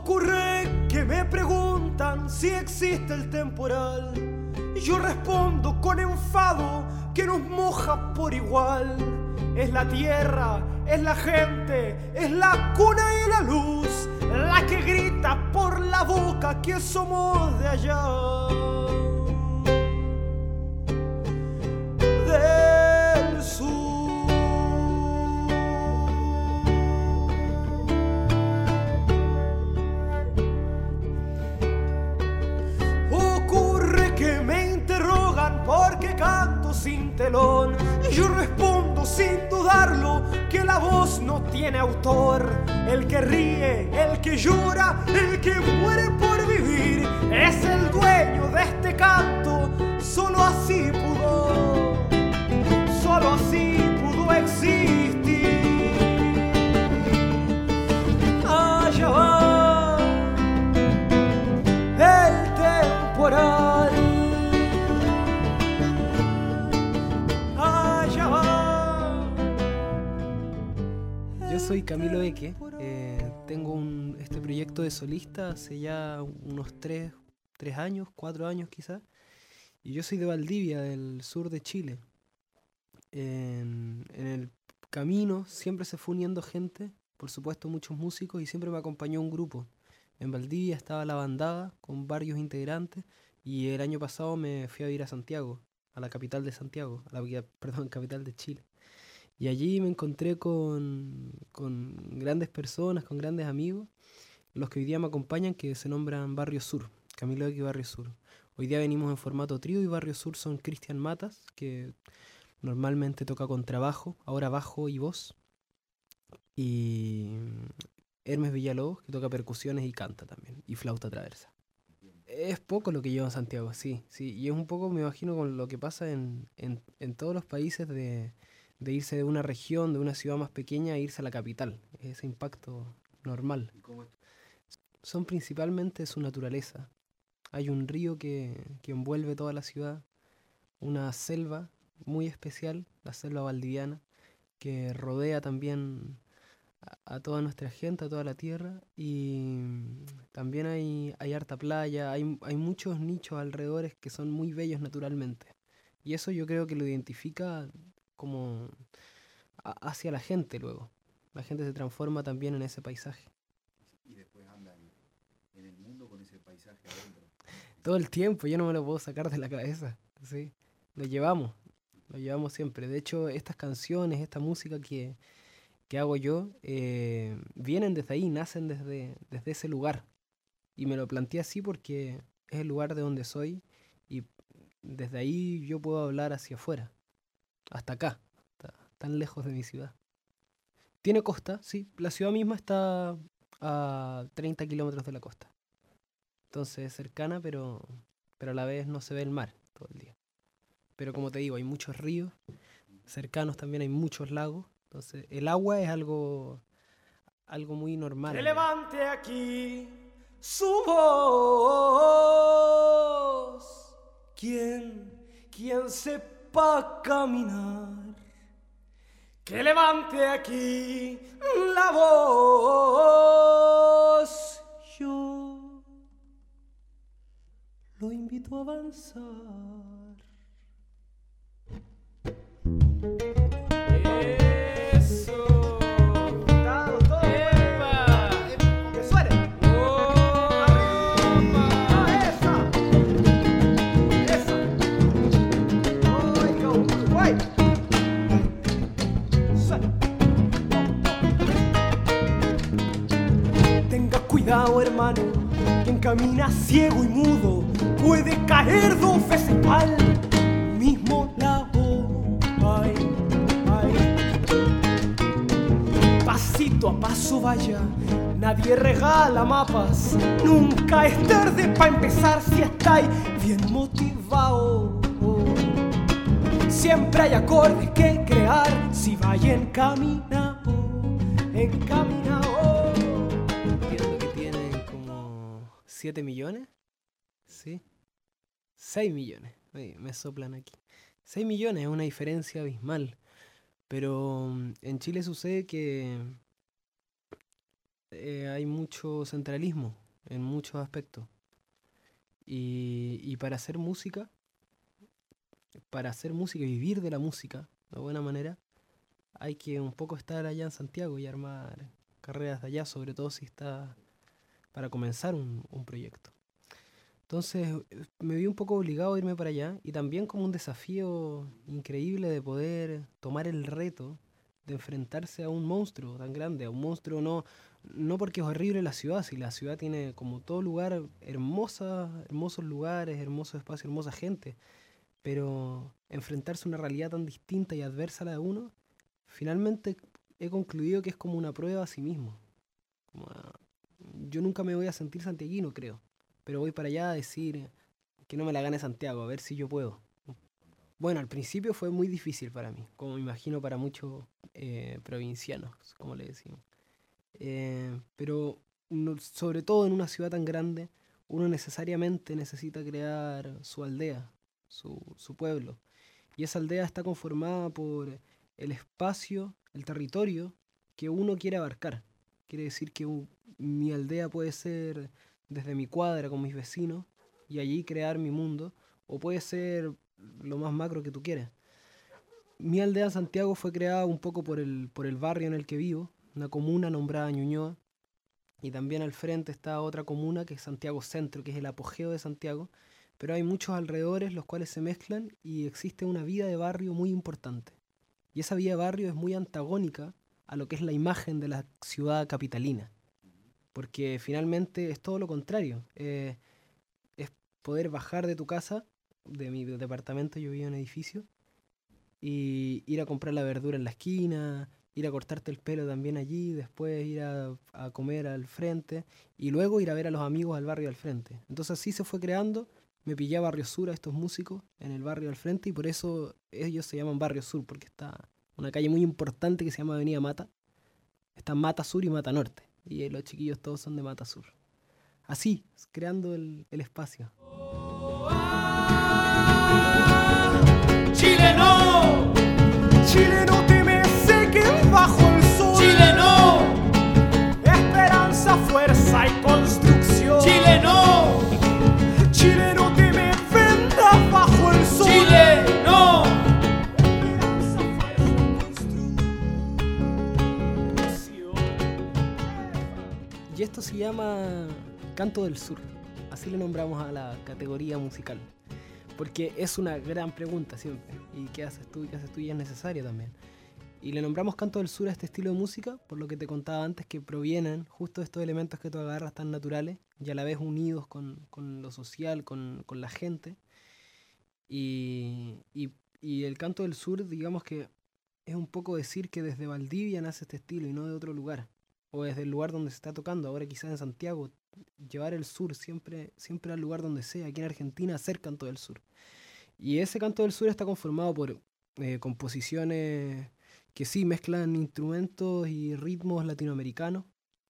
Ocurre que me preguntan si existe el temporal. Yo respondo con enfado que nos moja por igual. Es la tierra, es la gente, es la cuna y la luz, la que grita por la boca que somos de allá. Del sur. Ocurre que me interrogan por qué canto sin telón. Yo respondo sin dudarlo que la voz no tiene autor. El que ríe, el que llora, el que muere por vivir es el dueño de este canto. Solo así pudo existir. Allá va el temporal. Allá va. Yo soy Camilo Eque, tengo este proyecto de solista hace ya unos 3 años, 4 años quizás, y yo soy de Valdivia, del sur de Chile. En el camino siempre se fue uniendo gente, por supuesto muchos músicos, y siempre me acompañó un grupo. En Valdivia estaba La Bandada con varios integrantes, y el año pasado me fui a vivir a Santiago, a la capital de Santiago, capital de Chile. Y allí me encontré con grandes personas, con grandes amigos, los que hoy día me acompañan, que se nombran Barrio Sur, Camilo Eque y Barrio Sur. Hoy día venimos en formato trío y Barrio Sur son Cristian Matas, que normalmente toca contrabajo, ahora bajo y voz, y Hermes Villalobos, que toca percusiones y canta también, y flauta traversa. Es poco lo que llevo en Santiago, sí, y es un poco, me imagino, con lo que pasa en todos los países de irse de una región, de una ciudad más pequeña, a irse a la capital, ese impacto normal. Son principalmente su naturaleza. Hay un río que envuelve toda la ciudad, una selva muy especial, la selva valdiviana, que rodea también a toda nuestra gente, a toda la tierra, y también hay harta playa, hay muchos nichos alrededores que son muy bellos naturalmente. Y eso yo creo que lo identifica como hacia la gente luego. La gente se transforma también en ese paisaje. Y después andan en el mundo con ese paisaje adentro. Todo el tiempo, yo no me lo puedo sacar de la cabeza. ¿Sí? Lo llevamos siempre. De hecho, estas canciones, esta música que hago yo, vienen desde ahí, nacen desde ese lugar. Y me lo planteé así porque es el lugar de donde soy, y desde ahí yo puedo hablar hacia afuera, hasta acá, tan lejos de mi ciudad. Tiene costa, sí, la ciudad misma está a 30 kilómetros de la costa. Entonces es cercana, pero a la vez no se ve el mar todo el día. Pero como te digo, hay muchos ríos cercanos, también hay muchos lagos. Entonces el agua es algo muy normal. Que levante aquí su voz. Quien sepa caminar. Que levante aquí la voz. Yo lo invito a avanzar. Eso. Dado todo. ¡Epa! ¡Que suene! ¡Arriba! ¡Esa! ¡Oiga, Uruguay! Suena. Tenga cuidado, hermano. Quien camina ciego y mudo puede caer 2 veces al mismo lado. Ay, ay. Pasito a paso vaya, nadie regala mapas. Nunca es tarde para empezar si estáis bien motivado. Siempre hay acordes que crear si vais encaminado, encaminado. Entiendo que tienen como 7 millones, ¿sí? 6 millones, me soplan aquí. 6 millones es una diferencia abismal, pero en Chile sucede que hay mucho centralismo en muchos aspectos. Y para hacer música y vivir de la música de buena manera, hay que un poco estar allá en Santiago y armar carreras de allá, sobre todo si está para comenzar un proyecto. Entonces me vi un poco obligado a irme para allá y también como un desafío increíble de poder tomar el reto de enfrentarse a un monstruo tan grande, a un monstruo no porque es horrible la ciudad, si la ciudad tiene como todo lugar hermosos lugares, hermosos espacios, hermosa gente, pero enfrentarse a una realidad tan distinta y adversa a la de uno, finalmente he concluido que es como una prueba a sí mismo. Yo nunca me voy a sentir santiaguino, creo, pero voy para allá a decir que no me la gane Santiago, a ver si yo puedo. Bueno, al principio fue muy difícil para mí, como me imagino para muchos provincianos, como le decimos. Pero sobre todo en una ciudad tan grande, uno necesariamente necesita crear su aldea, su pueblo. Y esa aldea está conformada por el espacio, el territorio que uno quiere abarcar. Quiere decir que mi aldea puede ser desde mi cuadra con mis vecinos y allí crear mi mundo, o puede ser lo más macro que tú quieras. Mi aldea en Santiago fue creada un poco por el barrio en el que vivo, una comuna nombrada Ñuñoa, y también al frente está otra comuna que es Santiago Centro, que es el apogeo de Santiago, pero hay muchos alrededores los cuales se mezclan y existe una vida de barrio muy importante. Y esa vida de barrio es muy antagónica a lo que es la imagen de la ciudad capitalina, porque finalmente es todo lo contrario. Es poder bajar de tu casa, de mi departamento, yo vivo en edificio, y ir a comprar la verdura en la esquina, ir a cortarte el pelo también allí, después ir a comer al frente y luego ir a ver a los amigos al barrio al frente. Entonces así se fue creando. Me pillé a Barrio Sur, a estos músicos en el barrio al frente, y por eso ellos se llaman Barrio Sur, porque está una calle muy importante que se llama Avenida Mata. Está Mata Sur y Mata Norte, y los chiquillos todos son de Mata Sur. Así, creando el espacio. Chileno, chileno te me seques bajo el sol. Chileno, esperanza, fuerza y construcción. chileno, Chileno te me vendas bajo el sol. chileno. Esperanza, fuerza y construcción. Y esto se llama Canto del Sur. Así le nombramos a la categoría musical. Porque es una gran pregunta siempre. ¿Y qué haces tú? ¿Y qué haces tú? Y es necesaria también. Y le nombramos Canto del Sur a este estilo de música, por lo que te contaba antes, que provienen justo de estos elementos que tú agarras tan naturales y a la vez unidos con lo social, con la gente. Y el Canto del Sur, digamos que es un poco decir que desde Valdivia nace este estilo y no de otro lugar. O desde el lugar donde se está tocando, ahora quizás en Santiago, llevar el sur siempre al lugar donde sea, aquí en Argentina, hacer Canto del Sur. Y ese Canto del Sur está conformado por composiciones que sí mezclan instrumentos y ritmos latinoamericanos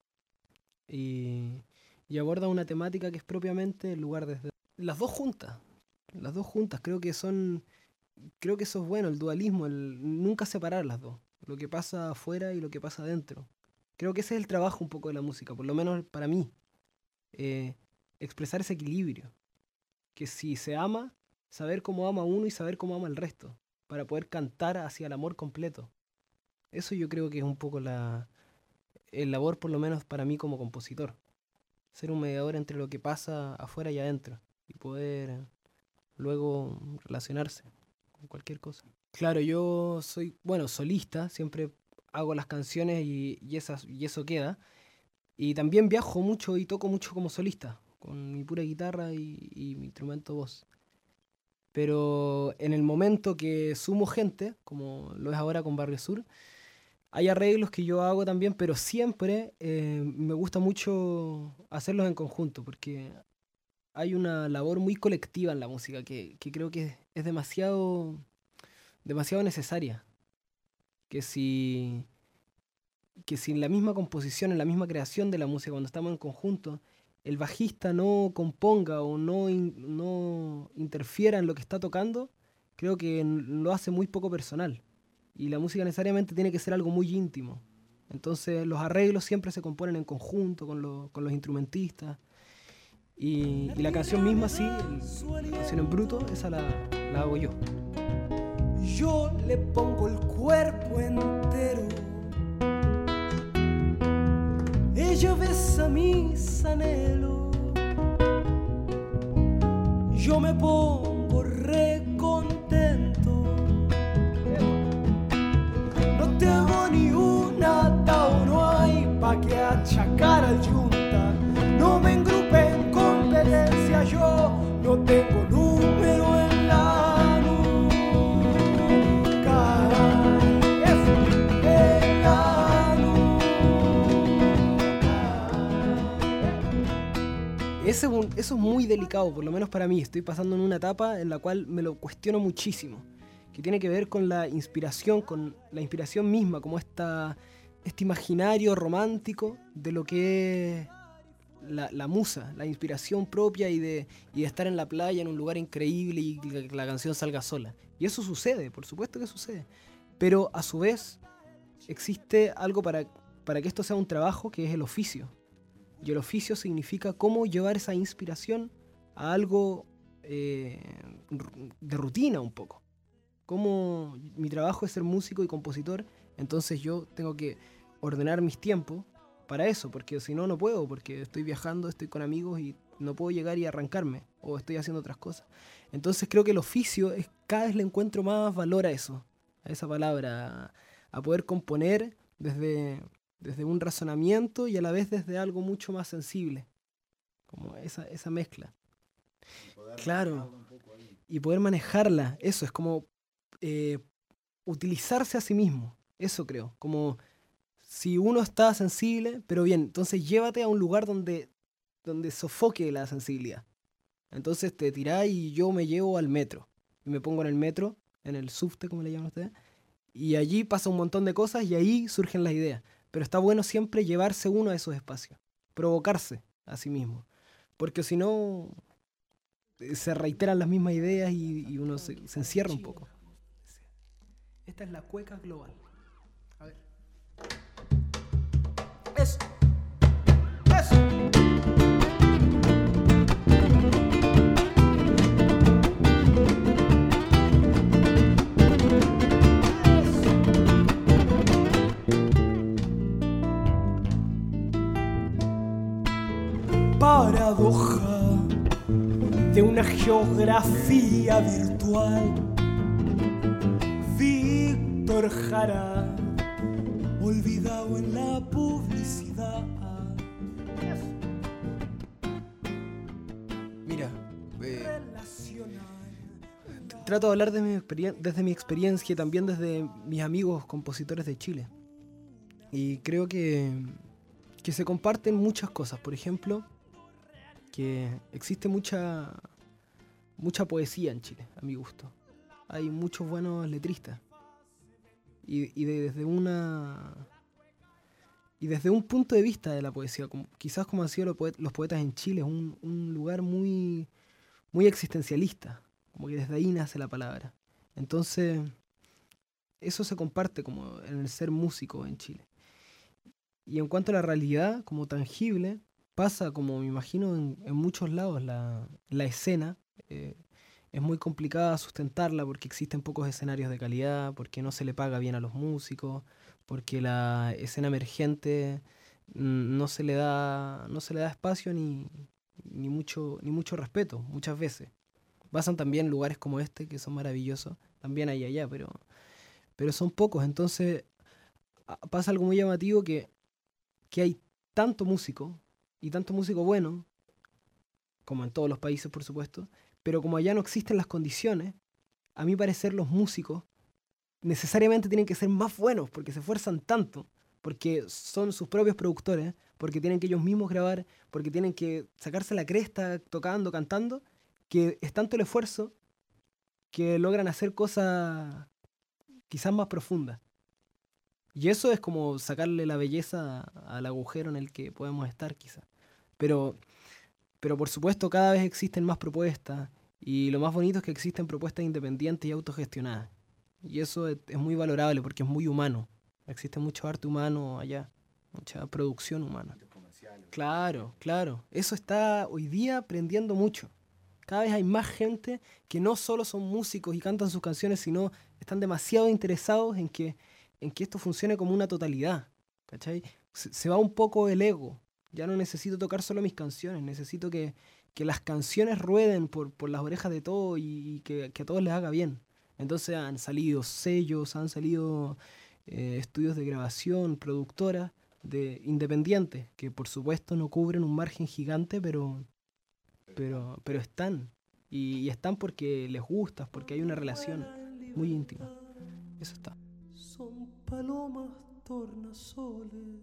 y aborda una temática que es propiamente el lugar desde... Las dos juntas, creo que eso es bueno, el dualismo, nunca separar las dos, lo que pasa afuera y lo que pasa adentro. Creo que ese es el trabajo un poco de la música, por lo menos para mí. Expresar ese equilibrio. Que si se ama, saber cómo ama uno y saber cómo ama el resto. Para poder cantar hacia el amor completo. Eso yo creo que es un poco el labor, por lo menos para mí como compositor. Ser un mediador entre lo que pasa afuera y adentro. Y poder luego relacionarse con cualquier cosa. Claro, yo soy, solista, siempre hago las canciones y eso queda. Y también viajo mucho y toco mucho como solista, con mi pura guitarra y mi instrumento voz. Pero en el momento que sumo gente, como lo es ahora con Barrio Sur, hay arreglos que yo hago también, pero siempre me gusta mucho hacerlos en conjunto, porque hay una labor muy colectiva en la música que creo que es demasiado necesaria. Que si en la misma composición, en la misma creación de la música, cuando estamos en conjunto, el bajista no componga o no interfiera en lo que está tocando, creo que lo hace muy poco personal. Y la música necesariamente tiene que ser algo muy íntimo. Entonces los arreglos siempre se componen en conjunto con los instrumentistas. Y la canción misma, sí, la canción en bruto, esa la hago yo. Yo le pongo el cuerpo entero. Ella besa mis anhelos. Yo me pongo re contento. No te hago ni una atao, no hay pa' que achacar al yunta. No me engrupé en competencia, yo no tengo número en la nuca. En la nuca. Eso es muy delicado, por lo menos para mí. Estoy pasando en una etapa en la cual me lo cuestiono muchísimo, que tiene que ver con la inspiración misma, como este imaginario romántico de lo que es la musa, la inspiración propia y de estar en la playa en un lugar increíble y que la canción salga sola. Y eso sucede, por supuesto que sucede. Pero a su vez existe algo para que esto sea un trabajo, que es el oficio. Y el oficio significa cómo llevar esa inspiración a algo de rutina un poco. Como mi trabajo es ser músico y compositor, entonces yo tengo que ordenar mis tiempos para eso, porque si no, no puedo, porque estoy viajando, estoy con amigos y no puedo llegar y arrancarme, o estoy haciendo otras cosas. Entonces creo que el oficio, cada vez le encuentro más valor a eso, a esa palabra, a poder componer desde un razonamiento y a la vez desde algo mucho más sensible, como esa mezcla. Claro, y poder manejarla, eso es como utilizarse a sí mismo, eso creo, como si uno está sensible, pero bien, entonces llévate a un lugar donde sofoque la sensibilidad. Entonces te tirás y yo me llevo al metro, y me pongo en el metro, en el subte, como le llaman ustedes, y allí pasa un montón de cosas y ahí surgen las ideas. Pero está bueno siempre llevarse uno a esos espacios, provocarse a sí mismo, porque si no se reiteran las mismas ideas y uno se encierra un poco. Esta es la cueca global. A ver. Eso. Eso. Paradoja de una geografía virtual. Víctor Jara, olvidado en la publicidad. Mira, trato de hablar desde mi experiencia y también desde mis amigos compositores de Chile. Y creo que se comparten muchas cosas. Por ejemplo, que existe mucha poesía en Chile, a mi gusto. Hay muchos buenos letristas. Y desde un punto de vista de la poesía, quizás como han sido los poetas en Chile, es un lugar muy, muy existencialista, como que desde ahí nace la palabra. Entonces, eso se comparte como en el ser músico en Chile. Y en cuanto a la realidad, como tangible, pasa como me imagino en muchos lados. La escena es muy complicada sustentarla porque existen pocos escenarios de calidad, porque no se le paga bien a los músicos, porque la escena emergente no se le da espacio ni mucho respeto muchas veces. Pasan también lugares como este que son maravillosos, también hay allá, pero son pocos. Entonces pasa algo muy llamativo que hay tanto músico y tanto músico bueno, como en todos los países por supuesto, pero como allá no existen las condiciones, a mi parecer los músicos necesariamente tienen que ser más buenos porque se esfuerzan tanto, porque son sus propios productores, porque tienen que ellos mismos grabar, porque tienen que sacarse la cresta tocando, cantando, que es tanto el esfuerzo que logran hacer cosas quizás más profundas. Y eso es como sacarle la belleza al agujero en el que podemos estar quizás. Pero por supuesto cada vez existen más propuestas y lo más bonito es que existen propuestas independientes y autogestionadas. Y eso es muy valorable porque es muy humano. Existe mucho arte humano allá, mucha producción humana. Muchos comerciales. Claro, claro. Eso está hoy día aprendiendo mucho. Cada vez hay más gente que no solo son músicos y cantan sus canciones, sino están demasiado interesados en que esto funcione como una totalidad. ¿Cachai? Se va un poco el ego. Ya no necesito tocar solo mis canciones, necesito que las canciones rueden por las orejas de todos y que a todos les haga bien. Entonces han salido sellos, han salido estudios de grabación, productoras independientes, que por supuesto no cubren un margen gigante, pero están. Y están porque les gusta, porque hay una relación muy íntima. Eso está. Son palomas tornasoles.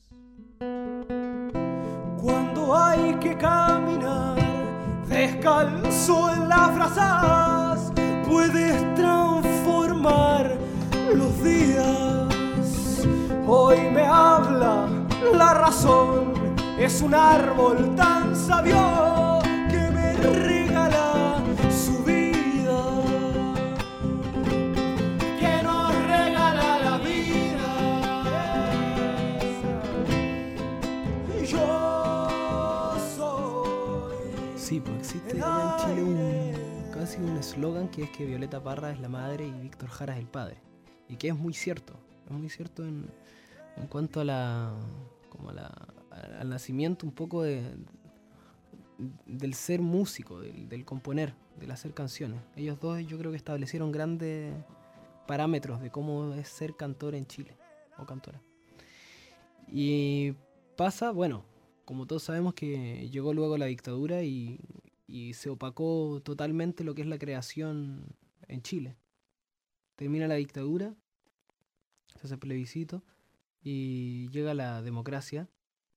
Cuando hay que caminar descalzo en las brazas, puedes transformar los días. Hoy me habla la razón, es un árbol tan sabio que me regala su vida, que nos regala la vida. Yo soy. Sí, pues existe acá en Chile casi un eslogan que es que Violeta Parra es la madre y Víctor Jara es el padre. Y que es muy cierto en cuanto al nacimiento un poco del ser músico, del componer, del hacer canciones. Ellos dos yo creo que establecieron grandes parámetros de cómo es ser cantor en Chile, o cantora. Y pasa, bueno, como todos sabemos que llegó luego la dictadura y se opacó totalmente lo que es la creación en Chile. Termina la dictadura, se hace plebiscito y llega la democracia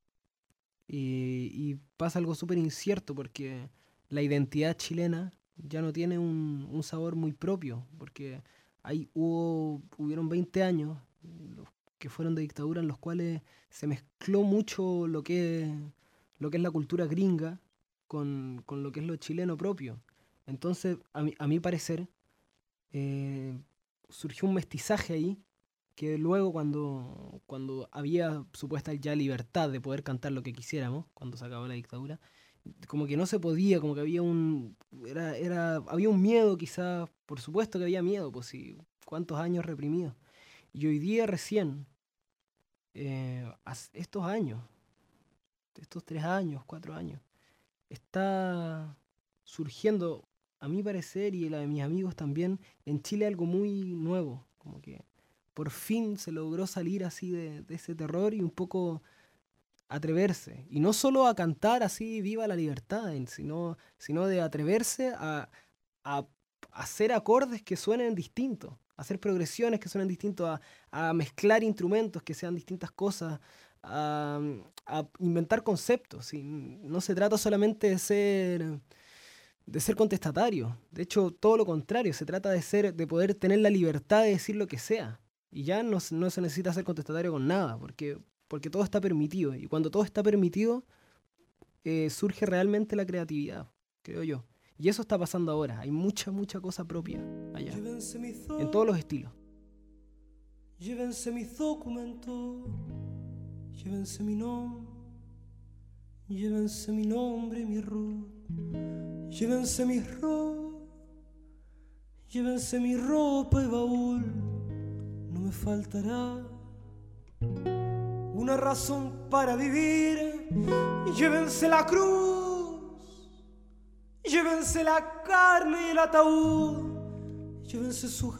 y pasa algo súper incierto porque la identidad chilena ya no tiene un sabor muy propio, porque hubieron 20 años que fueron de dictadura en los cuales se mezcló mucho lo que es la cultura gringa con lo que es lo chileno propio. Entonces, a mi parecer, surgió un mestizaje ahí que luego cuando había supuesta ya libertad de poder cantar lo que quisiéramos, cuando se acabó la dictadura, como que no se podía, como que había había un miedo quizás, por supuesto que había miedo, pues sí, cuántos años reprimidos. Y hoy día recién, estos años, estos 3 años, 4 años, está surgiendo, a mi parecer y la de mis amigos también, en Chile algo muy nuevo, como que por fin se logró salir así de ese terror y un poco atreverse. Y no solo a cantar así viva la libertad, sino de atreverse a hacer acordes que suenen distintos, a hacer progresiones que suenen distintos, a mezclar instrumentos que sean distintas cosas, a inventar conceptos. ¿Sí? No se trata solamente de ser contestatario. De hecho, todo lo contrario, se trata de poder tener la libertad de decir lo que sea. Y ya no se necesita ser contestatario con nada, porque todo está permitido. Y cuando todo está permitido, surge realmente la creatividad, creo yo. Y eso está pasando ahora. Hay mucha cosa propia allá, en todos los estilos. Llévense mis documentos, llévense mi nombre y mi root. Llévense mi ropa y baúl. No me faltará una razón para vivir. Llévense la cruz, llévense la carne y el ataúd. Llévense su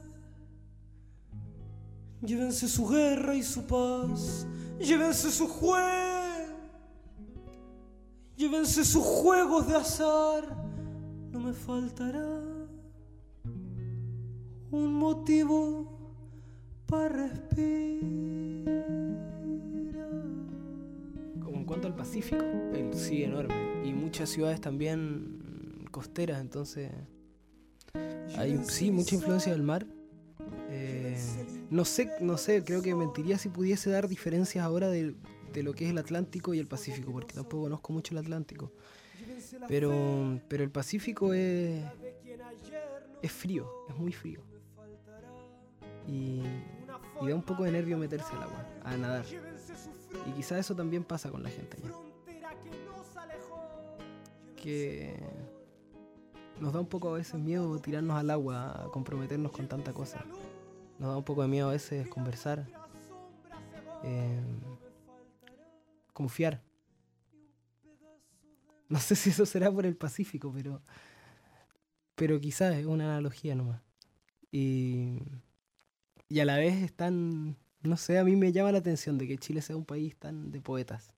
guerra y su paz. Llévense sus juegos de azar. No me faltará un motivo para respirar. Como en cuanto al Pacífico, sí, enorme. Y muchas ciudades también costeras, entonces hay mucha influencia del mar. No sé, creo que mentiría si pudiese dar diferencias ahora de lo que es el Atlántico y el Pacífico, porque tampoco conozco mucho el Atlántico. Pero el Pacífico es frío, es muy frío. Y da un poco de nervio meterse al agua, a nadar. Y quizás eso también pasa con la gente allá. Que nos da un poco a veces miedo tirarnos al agua, a comprometernos con tanta cosa. Nos da un poco de miedo a veces conversar, confiar. No sé si eso será por el Pacífico, pero quizás es una analogía nomás. Y a la vez es tan, no sé, a mí me llama la atención de que Chile sea un país tan de poetas.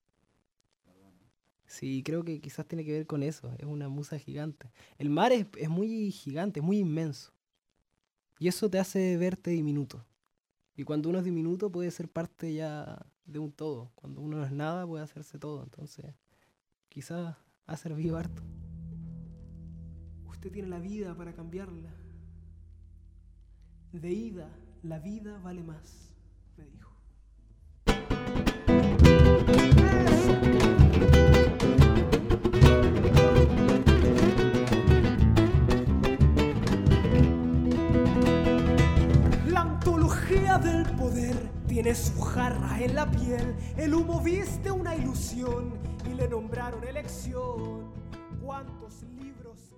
Sí, creo que quizás tiene que ver con eso, es una musa gigante. El mar es muy gigante, es muy inmenso. Y eso te hace verte diminuto. Y cuando uno es diminuto puede ser parte ya de un todo. Cuando uno no es nada puede hacerse todo. Entonces, quizás ha servido harto. Usted tiene la vida para cambiarla. De ida, la vida vale más, me dijo. La antología del poder tiene su jarra en la piel. El humo viste una ilusión y le nombraron elección. ¿Cuántos libros